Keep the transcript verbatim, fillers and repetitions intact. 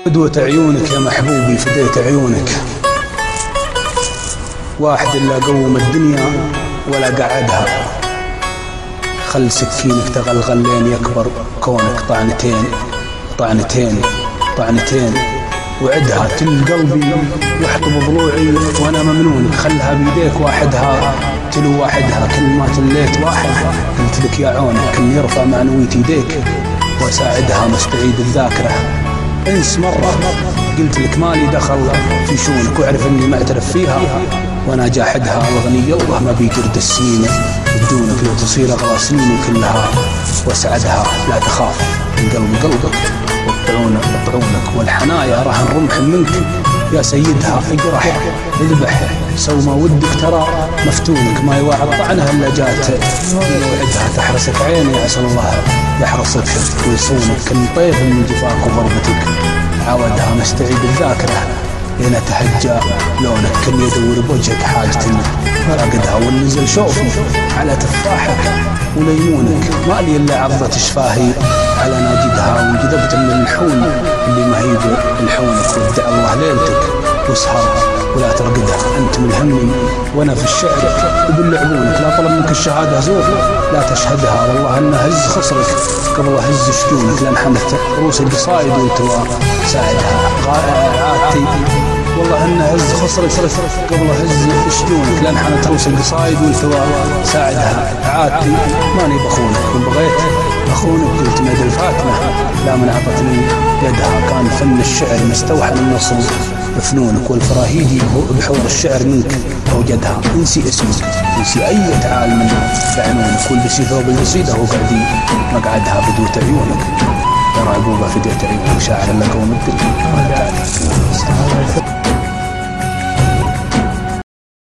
فدوة عيونك يا محبوبي فديت عيونك، واحد إلا قوم الدنيا ولا قعدها، خل سكينك تغلغل لين يكبر كونك طعنتين طعنتين طعنتين وعدها تل قلبي واحطب ضلوعي وانا ممنونك، خلها بيديك واحدها تلو واحدها، كل ما تليت واحد قلت لك يا عونك كن يرفع معنويتي يديك واساعدها مستعيد الذاكرة، انس مرة قلت لك مالي دخل في شونك واعرف اني معترف فيها وانا جاحدها، الغني الله ما بيجرد السنين بدونك لو تصير اغلى سنيني كلها واسعدها، لا تخاف من قلب قلبك والطعونك طعونك والحنايا رهن رمح منك يا سيدها، اجرح اذبح سو ما ودك ترى مفتونك، ما يواعد طعنها الا جات وعدها، تحرسك عيني عسى الله يحرسك ويصونك، كن طيف من جفاك وضربتك عاودها مستعيد الذاكره لين تهجى لونك، كن يدور بوجهك حاجة راقدها والنزل شوفي على تفاحك وليمونك، ما لي الا عضة شفاهي على ناجدها وانجذبت من الحون اللي ما هي الحونك، ودع الله ليلتك واسهر ولا ترقدها، انت ملهمني وانا في الشعر وباللعبونك، لا طلب منك الشهاده زور لا تشهدها، والله ان هز خصرك قبل هز شجونك، لانحنت رؤوس القصايد وانت ساعدها عادتي، والله ان هز خصرك قبل هز شجونك، لانحنت رؤوس القصايد وانت ساعدها عادتي، ماني بخونك وان بغيت اخونك قلت ميد الفاتنه لا من اعطتني يدها، كان فن الشعر مستوحى من نصب فنونك، والفراهيدي بحور الشعر منك اوجدها، انسي اسمك انسي اي عالم بعنونك، والبسي ثوب القصيده وقعدي مقعدها بدوة عيونك، يا رعبوبه فديت عيونك، شاعر لك ومدك ولا تعرف.